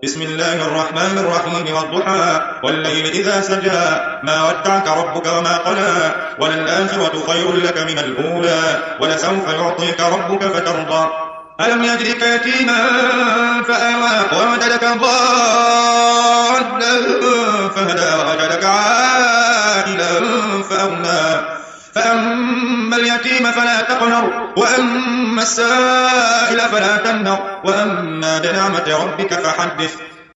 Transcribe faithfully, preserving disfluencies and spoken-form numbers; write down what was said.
بسم الله الرحمن الرحيم والضحى والليل إذا سجى ما ودعك ربك وما قلى وللآخرة خير لك من الأولى ولسوف يعطيك ربك فترضى ألم يجدك يتيما فآوى ووجدك ضالا فهدى ووجدك عائلا فأغنى فأما اليتيم فلا تقهر وأما السائل فلا تنهر وأما بنعمة ربك فحدث